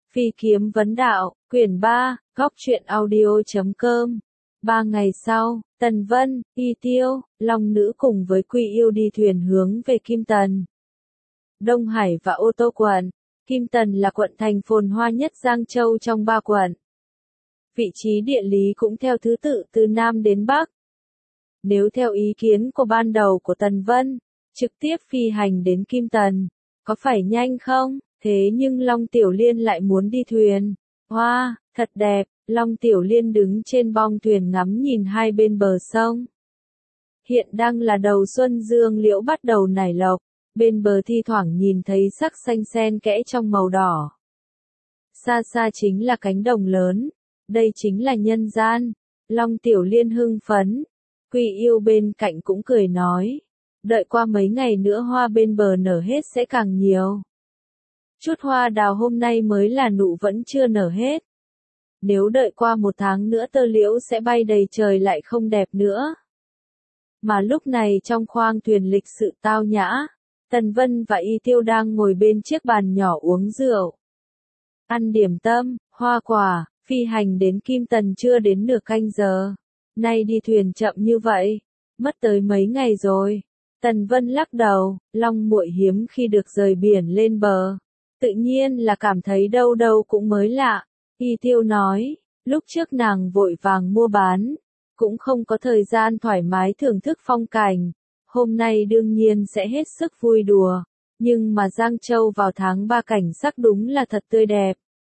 Phi kiếm vấn đạo, quyển 3, góc truyện audio.com. 3 ngày sau, Tần Vân, Y Tiêu, Long Nữ cùng với Quy Yêu đi thuyền hướng về Kim Tần, Đông Hải và Ô Tô quận. Kim Tần là quận thành phồn hoa nhất Giang Châu trong 3 quận. Vị trí địa lý cũng theo thứ tự từ Nam đến Bắc. Nếu theo ý kiến của ban đầu của Tần Vân, trực tiếp phi hành đến Kim Tần, có phải nhanh không? Thế nhưng Long Tiểu Liên lại muốn đi thuyền. Hoa, thật đẹp, Long Tiểu Liên đứng trên bong thuyền ngắm nhìn hai bên bờ sông. Hiện đang là đầu xuân, dương liễu bắt đầu nảy lộc, bên bờ thi thoảng nhìn thấy sắc xanh xen kẽ trong màu đỏ. Xa xa chính là cánh đồng lớn, đây chính là nhân gian. Long Tiểu Liên hưng phấn, Quy Yêu bên cạnh cũng cười nói, đợi qua mấy ngày nữa hoa bên bờ nở hết sẽ càng nhiều. Chút hoa đào hôm nay mới là nụ vẫn chưa nở hết. Nếu đợi qua 1 tháng nữa tơ liễu sẽ bay đầy trời lại không đẹp nữa. Mà lúc này trong khoang thuyền lịch sự tao nhã, Tần Vân và Y Tiêu đang ngồi bên chiếc bàn nhỏ uống rượu, ăn điểm tâm, hoa quả. Phi hành đến Kim Tần chưa đến nửa canh giờ. Nay đi thuyền chậm như vậy, mất tới mấy ngày rồi. Tần Vân lắc đầu, Long muội hiếm khi được rời biển lên bờ. Tự nhiên là cảm thấy đâu đâu cũng mới lạ. Y Tiêu nói, lúc trước nàng vội vàng mua bán, cũng không có thời gian thoải mái thưởng thức phong cảnh. Hôm nay đương nhiên sẽ hết sức vui đùa. Nhưng mà Giang Châu vào tháng 3 cảnh sắc đúng là thật tươi đẹp.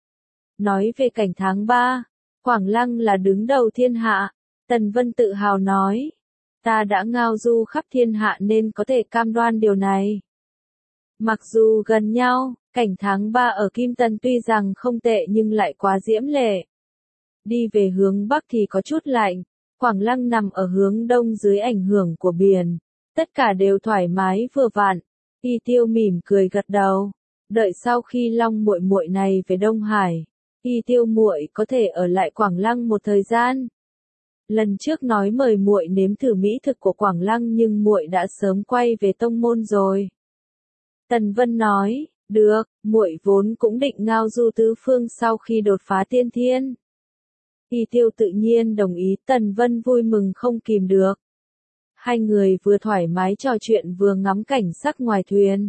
Nói về cảnh tháng 3, Quảng Lăng là đứng đầu thiên hạ. Tần Vân tự hào nói, ta đã ngao du khắp thiên hạ nên có thể cam đoan điều này. Mặc dù gần nhau, cảnh tháng 3 ở Kim Tần tuy rằng không tệ nhưng lại quá diễm lệ. Đi về hướng Bắc thì có chút lạnh, Quảng Lăng nằm ở hướng Đông dưới ảnh hưởng của biển. Tất cả đều thoải mái vừa vặn. Y Tiêu mỉm cười gật đầu, đợi sau khi Long muội muội này về Đông Hải, Y Tiêu muội có thể ở lại Quảng Lăng một thời gian. Lần trước nói mời muội nếm thử mỹ thực của Quảng Lăng nhưng muội đã sớm quay về tông môn rồi. Tần Vân nói, được, muội vốn cũng định ngao du tứ phương sau khi đột phá tiên thiên. Y Tiêu tự nhiên đồng ý, Tần Vân vui mừng không kìm được. Hai người vừa thoải mái trò chuyện vừa ngắm cảnh sắc ngoài thuyền.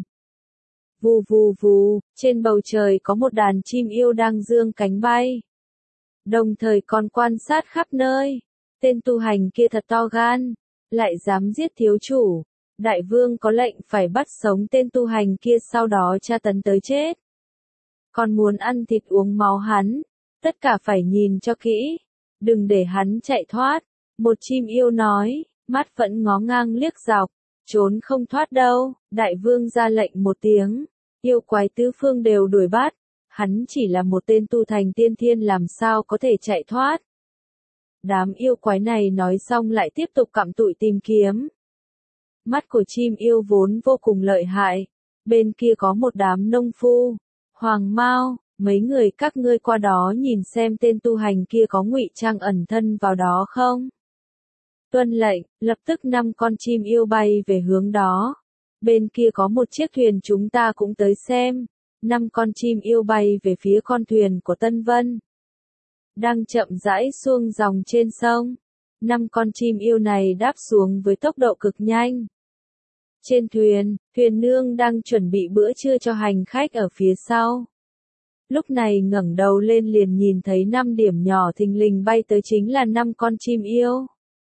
Vù vù vù, trên bầu trời có một đàn chim yêu đang dương cánh bay. Đồng thời còn quan sát khắp nơi. Tên tu hành kia thật to gan, lại dám giết thiếu chủ. Đại vương có lệnh phải bắt sống tên tu hành kia sau đó tra tấn tới chết. Còn muốn ăn thịt uống máu hắn, tất cả phải nhìn cho kỹ, đừng để hắn chạy thoát. Một chim yêu nói, mắt vẫn ngó ngang liếc dọc, trốn không thoát đâu. Đại vương ra lệnh một tiếng, yêu quái tứ phương đều đuổi bắt, hắn chỉ là một tên tu thành tiên thiên làm sao có thể chạy thoát. Đám yêu quái này nói xong lại tiếp tục cặm cụi tìm kiếm. Mắt của chim yêu vốn vô cùng lợi hại, bên kia có một đám nông phu, Hoàng Mao, mấy người các ngươi qua đó nhìn xem tên tu hành kia có ngụy trang ẩn thân vào đó không. Tuân lệnh, lập tức 5 con chim yêu bay về hướng đó. Bên kia có một chiếc thuyền chúng ta cũng tới xem. 5 con chim yêu bay về phía con thuyền của Tân Vân, đang chậm rãi xuông dòng trên sông. 5 con chim yêu này đáp xuống với tốc độ cực nhanh. Trên thuyền, thuyền nương đang chuẩn bị bữa trưa cho hành khách ở phía sau. Lúc này ngẩng đầu lên liền nhìn thấy 5 điểm nhỏ thình lình bay tới chính là 5 con chim yêu.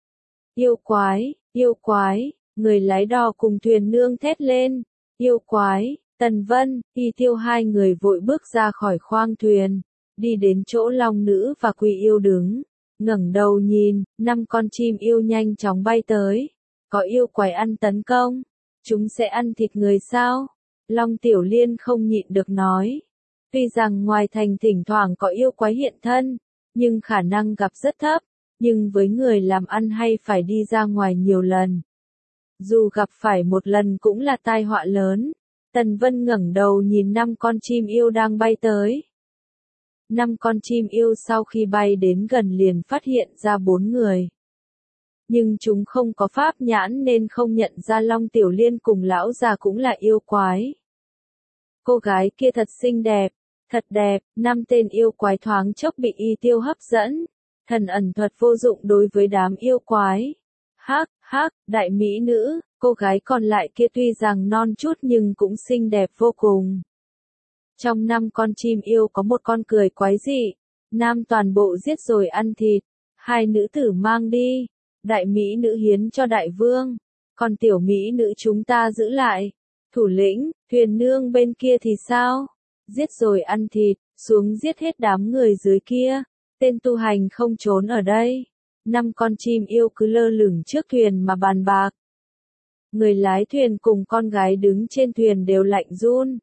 Yêu quái, người lái đò cùng thuyền nương thét lên. Yêu quái, Tần Vân, Y Tiêu hai người vội bước ra khỏi khoang thuyền, đi đến chỗ Long Nữ và Quy Yêu đứng, ngẩng đầu nhìn, 5 con chim yêu nhanh chóng bay tới. Có yêu quái ăn tấn công, chúng sẽ ăn thịt người sao? Long Tiểu Liên không nhịn được nói. Tuy rằng ngoài thành thỉnh thoảng có yêu quái hiện thân, nhưng khả năng gặp rất thấp. Nhưng với người làm ăn hay phải đi ra ngoài nhiều lần. Dù gặp phải một lần cũng là tai họa lớn. Tần Vân ngẩng đầu nhìn 5 con chim yêu đang bay tới. 5 con chim yêu sau khi bay đến gần liền phát hiện ra 4 người. Nhưng chúng không có pháp nhãn nên không nhận ra Long Tiểu Liên cùng lão già cũng là yêu quái. Cô gái kia thật xinh đẹp, Thật đẹp, 5 tên yêu quái thoáng chốc bị Y Tiêu hấp dẫn. Thần ẩn thuật vô dụng đối với đám yêu quái. Hắc, hắc, đại mỹ nữ, cô gái còn lại kia tuy rằng non chút nhưng cũng xinh đẹp vô cùng. Trong 5 con chim yêu có một con cười quái dị. Nam toàn bộ giết rồi ăn thịt. 2 nữ tử mang đi. Đại mỹ nữ hiến cho đại vương. Còn tiểu mỹ nữ chúng ta giữ lại. Thủ lĩnh, thuyền nương bên kia thì sao? Giết rồi ăn thịt, xuống giết hết đám người dưới kia. Tên tu hành không trốn ở đây. 5 con chim yêu cứ lơ lửng trước thuyền mà bàn bạc. Người lái thuyền cùng con gái đứng trên thuyền đều lạnh run.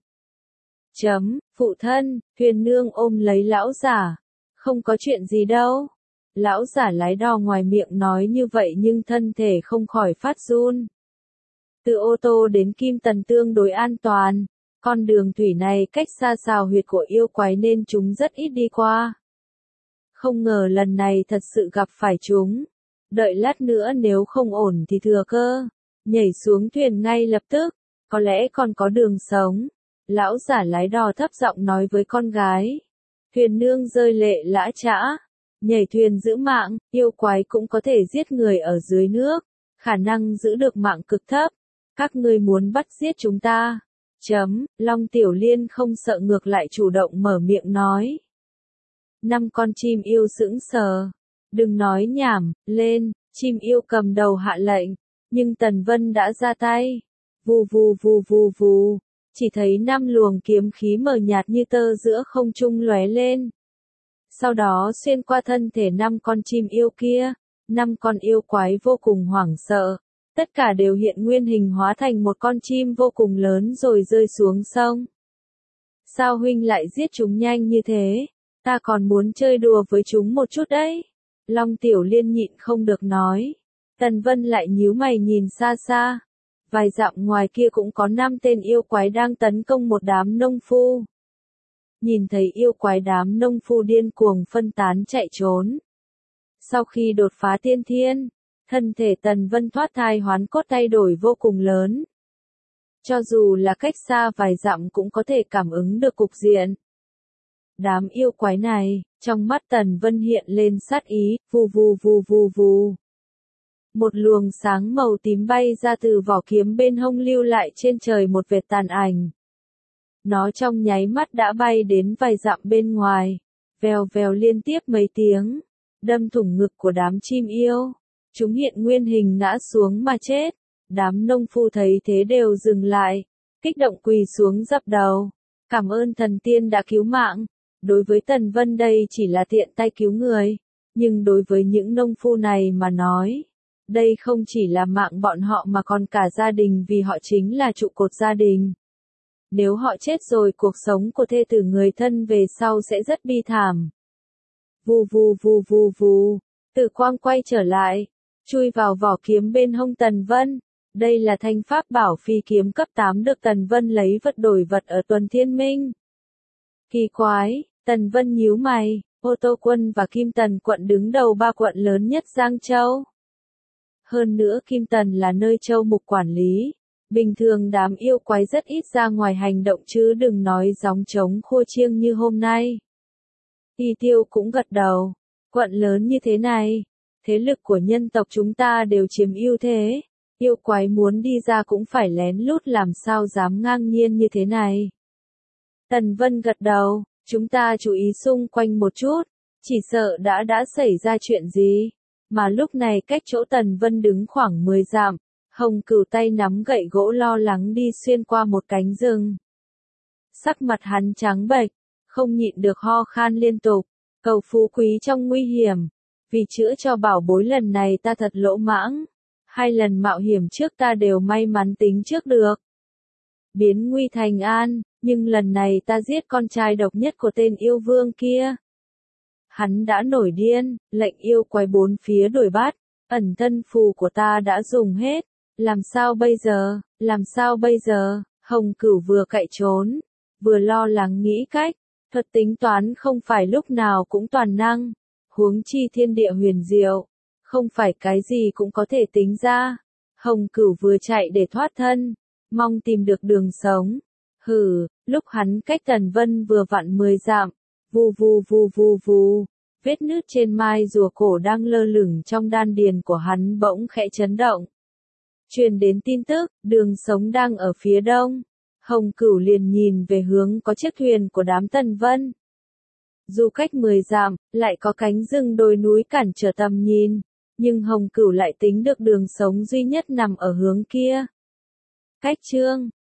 Phụ thân, thuyền nương ôm lấy lão giả. Không có chuyện gì đâu. Lão giả lái đò ngoài miệng nói như vậy nhưng thân thể không khỏi phát run. Từ ô tô đến Kim Tần tương đối an toàn. Con đường thủy này cách xa xào huyệt của yêu quái nên chúng rất ít đi qua. Không ngờ lần này thật sự gặp phải chúng. Đợi lát nữa nếu không ổn thì thừa cơ. Nhảy xuống thuyền ngay lập tức. Có lẽ còn có đường sống. Lão giả lái đò thấp giọng nói với con gái. Thuyền nương rơi lệ lã chã. Nhảy thuyền giữ mạng, yêu quái cũng có thể giết người ở dưới nước. Khả năng giữ được mạng cực thấp. Các ngươi muốn bắt giết chúng ta. Long Tiểu Liên không sợ ngược lại chủ động mở miệng nói. 5 con chim yêu sững sờ. Đừng nói nhảm, lên, chim yêu cầm đầu hạ lệnh. Nhưng Tần Vân đã ra tay. Vù vù vù vù vù. Chỉ thấy 5 luồng kiếm khí mờ nhạt như tơ giữa không trung lóe lên. Sau đó xuyên qua thân thể 5 con chim yêu kia. 5 con yêu quái vô cùng hoảng sợ. Tất cả đều hiện nguyên hình hóa thành một con chim vô cùng lớn rồi rơi xuống sông. Sao huynh lại giết chúng nhanh như thế? Ta còn muốn chơi đùa với chúng một chút đấy. Long Tiểu Liên nhịn không được nói. Tần Vân lại nhíu mày nhìn xa xa. Vài dặm ngoài kia cũng có 5 tên yêu quái đang tấn công một đám nông phu. Nhìn thấy yêu quái đám nông phu điên cuồng phân tán chạy trốn. Sau khi đột phá tiên thiên, thân thể Tần Vân thoát thai hoán cốt thay đổi vô cùng lớn. Cho dù là cách xa vài dặm cũng có thể cảm ứng được cục diện. Đám yêu quái này, trong mắt Tần Vân hiện lên sát ý, vù vù vù vù vù. Một luồng sáng màu tím bay ra từ vỏ kiếm bên hông lưu lại trên trời một vệt tàn ảnh. Nó trong nháy mắt đã bay đến vài dặm bên ngoài, vèo vèo liên tiếp mấy tiếng, đâm thủng ngực của đám chim yêu. Chúng hiện nguyên hình ngã xuống mà chết. Đám nông phu thấy thế đều dừng lại, kích động quỳ xuống dập đầu. Cảm ơn thần tiên đã cứu mạng. Đối với Tần Vân đây chỉ là tiện tay cứu người, nhưng đối với những nông phu này mà nói, đây không chỉ là mạng bọn họ mà còn cả gia đình vì họ chính là trụ cột gia đình. Nếu họ chết rồi cuộc sống của thê tử người thân về sau sẽ rất bi thảm. Vù vù vù vù vù, Tử quang quay trở lại, chui vào vỏ kiếm bên hông Tần Vân. Đây là thanh pháp bảo phi kiếm cấp 8 được Tần Vân lấy vật đổi vật ở Tuần Thiên Minh. Kỳ quái, Tần Vân nhíu mày, Ô Tô Quân và Kim Tần quận đứng đầu 3 quận lớn nhất Giang Châu. Hơn nữa Kim Tần là nơi châu mục quản lý. Bình thường đám yêu quái rất ít ra ngoài hành động chứ đừng nói gióng trống khua chiêng như hôm nay. Y Tiêu cũng gật đầu. Quận lớn như thế này, thế lực của nhân tộc chúng ta đều chiếm ưu thế. Yêu quái muốn đi ra cũng phải lén lút làm sao dám ngang nhiên như thế này. Tần Vân gật đầu, chúng ta chú ý xung quanh một chút, chỉ sợ đã xảy ra chuyện gì. Mà lúc này cách chỗ Tần Vân đứng khoảng 10 dặm, Hồng Cửu tay nắm gậy gỗ lo lắng đi xuyên qua một cánh rừng. Sắc mặt hắn trắng bệch, không nhịn được ho khan liên tục, cầu phú quý trong nguy hiểm. Vì chữa cho bảo bối lần này ta thật lỗ mãng. 2 lần mạo hiểm trước ta đều may mắn tính trước được. Biến nguy thành an, nhưng lần này ta giết con trai độc nhất của tên yêu vương kia. Hắn đã nổi điên, lệnh yêu quái 4 phía đuổi bắt, ẩn thân phù của ta đã dùng hết. Làm sao bây giờ, làm sao bây giờ, Hồng Cửu vừa cậy trốn, vừa lo lắng nghĩ cách, thuật tính toán không phải lúc nào cũng toàn năng, huống chi thiên địa huyền diệu, không phải cái gì cũng có thể tính ra. Hồng Cửu vừa chạy để thoát thân, mong tìm được đường sống. Hừ, lúc hắn cách Tần Vân vừa vặn 10 dặm, vù vù vù vù vù, vết nứt trên mai rùa cổ đang lơ lửng trong đan điền của hắn bỗng khẽ chấn động. Truyền đến tin tức, Đường Sống đang ở phía đông. Hồng Cửu liền nhìn về hướng có chiếc thuyền của đám Tần Vân. Dù cách 10 dặm, lại có cánh rừng đồi núi cản trở tầm nhìn, nhưng Hồng Cửu lại tính được Đường Sống duy nhất nằm ở hướng kia. Cách chương